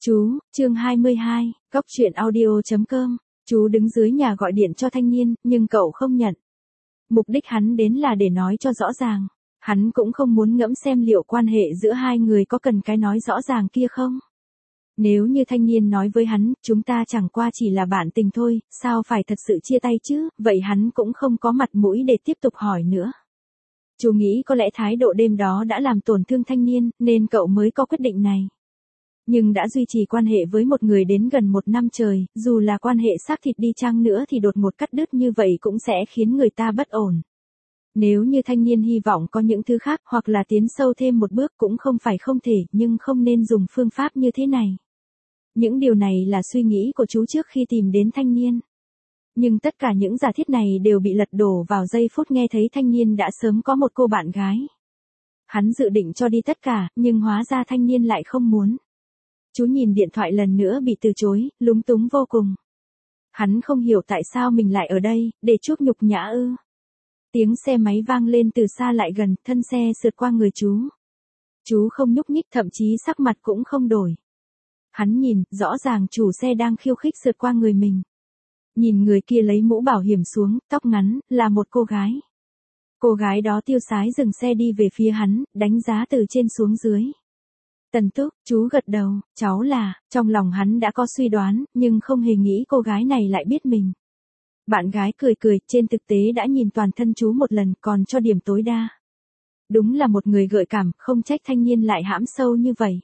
Chú, chương 22, Góc truyện audio.com. Chú đứng dưới nhà gọi điện cho thanh niên, nhưng cậu không nhận. Mục đích hắn đến là để nói cho rõ ràng. Hắn cũng không muốn ngẫm xem liệu quan hệ giữa hai người có cần cái nói rõ ràng kia không. Nếu như thanh niên nói với hắn, chúng ta chẳng qua chỉ là bạn tình thôi, sao phải thật sự chia tay chứ, vậy hắn cũng không có mặt mũi để tiếp tục hỏi nữa. Chú nghĩ có lẽ thái độ đêm đó đã làm tổn thương thanh niên, nên cậu mới có quyết định này. Nhưng đã duy trì quan hệ với một người đến gần 1 năm trời, dù là quan hệ xác thịt đi chăng nữa thì đột ngột cắt đứt như vậy cũng sẽ khiến người ta bất ổn. Nếu như thanh niên hy vọng có những thứ khác hoặc là tiến sâu thêm một bước cũng không phải không thể, nhưng không nên dùng phương pháp như thế này. Những điều này là suy nghĩ của chú trước khi tìm đến thanh niên. Nhưng tất cả những giả thiết này đều bị lật đổ vào giây phút nghe thấy thanh niên đã sớm có một cô bạn gái. Hắn dự định cho đi tất cả, nhưng hóa ra thanh niên lại không muốn. Chú nhìn điện thoại lần nữa bị từ chối, lúng túng vô cùng. Hắn không hiểu tại sao mình lại ở đây, để chuốc nhục nhã ư. Tiếng xe máy vang lên từ xa lại gần, thân xe sượt qua người chú. Chú không nhúc nhích, thậm chí sắc mặt cũng không đổi. Hắn nhìn, rõ ràng chủ xe đang khiêu khích sượt qua người mình. Nhìn người kia lấy mũ bảo hiểm xuống, tóc ngắn, là một cô gái. Cô gái đó tiêu sái dừng xe đi về phía hắn, đánh giá từ trên xuống dưới. Tần Túc, chú gật đầu, cháu là, trong lòng hắn đã có suy đoán, nhưng không hề nghĩ cô gái này lại biết mình. Bạn gái cười cười, trên thực tế đã nhìn toàn thân chú một lần, còn cho điểm tối đa. Đúng là một người gợi cảm, không trách thanh niên lại hãm sâu như vậy.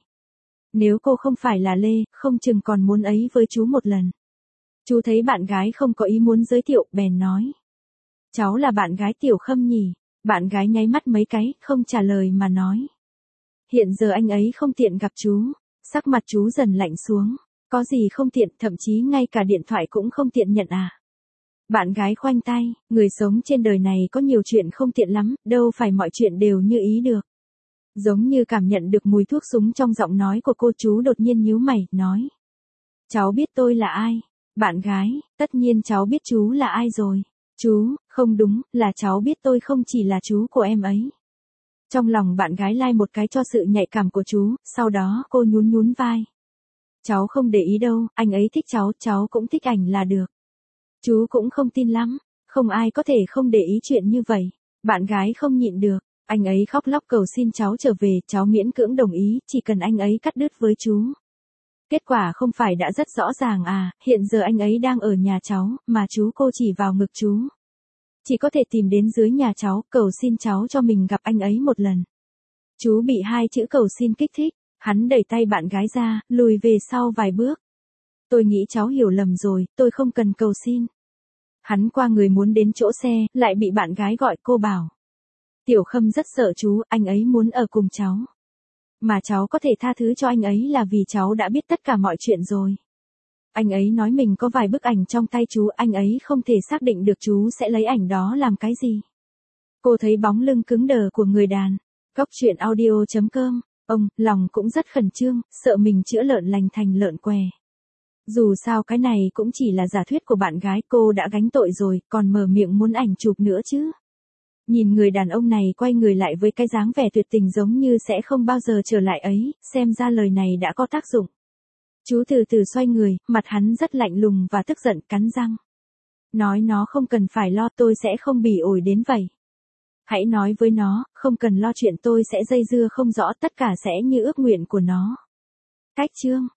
Nếu cô không phải là Lê, không chừng còn muốn ấy với chú một lần. Chú thấy bạn gái không có ý muốn giới thiệu, bèn nói. Cháu là bạn gái Tiểu Khâm nhỉ? Bạn gái nháy mắt mấy cái, không trả lời mà nói. Hiện giờ anh ấy không tiện gặp chú. Sắc mặt chú dần lạnh xuống. Có gì không tiện, thậm chí ngay cả điện thoại cũng không tiện nhận à? Bạn gái khoanh tay, người sống trên đời này có nhiều chuyện không tiện lắm, đâu phải mọi chuyện đều như ý được. Giống như cảm nhận được mùi thuốc súng trong giọng nói của cô, chú đột nhiên nhíu mày, nói. Cháu biết tôi là ai? Bạn gái, tất nhiên cháu biết chú là ai rồi. Chú, không đúng, là cháu biết tôi không chỉ là chú của em ấy. Trong lòng bạn gái lai một cái cho sự nhạy cảm của chú, sau đó cô nhún nhún vai. Cháu không để ý đâu, anh ấy thích cháu cũng thích ảnh là được. Chú cũng không tin lắm, không ai có thể không để ý chuyện như vậy. Bạn gái không nhịn được, anh ấy khóc lóc cầu xin cháu trở về, cháu miễn cưỡng đồng ý, chỉ cần anh ấy cắt đứt với chú. Kết quả không phải đã rất rõ ràng à, hiện giờ anh ấy đang ở nhà cháu, mà chú cô chỉ vào ngực chú. Chỉ có thể tìm đến dưới nhà cháu, cầu xin cháu cho mình gặp anh ấy một lần. Chú bị 2 chữ cầu xin kích thích, hắn đẩy tay bạn gái ra, lùi về sau vài bước. Tôi nghĩ cháu hiểu lầm rồi, tôi không cần cầu xin. Hắn qua người muốn đến chỗ xe, lại bị bạn gái gọi, cô bảo. Tiểu Khâm rất sợ chú, anh ấy muốn ở cùng cháu. Mà cháu có thể tha thứ cho anh ấy là vì cháu đã biết tất cả mọi chuyện rồi. Anh ấy nói mình có vài bức ảnh trong tay chú, anh ấy không thể xác định được chú sẽ lấy ảnh đó làm cái gì. Cô thấy bóng lưng cứng đờ của người đàn. Góc truyện audio.com. Ông, lòng cũng rất khẩn trương, sợ mình chữa lợn lành thành lợn què. Dù sao cái này cũng chỉ là giả thuyết của bạn gái, cô đã gánh tội rồi, còn mở miệng muốn ảnh chụp nữa chứ. Nhìn người đàn ông này quay người lại với cái dáng vẻ tuyệt tình giống như sẽ không bao giờ trở lại ấy, xem ra lời này đã có tác dụng. Chú từ từ xoay người, mặt hắn rất lạnh lùng và tức giận, cắn răng. Nói nó không cần phải lo, tôi sẽ không bỉ ổi đến vậy. Hãy nói với nó, không cần lo chuyện tôi sẽ dây dưa không rõ, tất cả sẽ như ước nguyện của nó. Cách chương.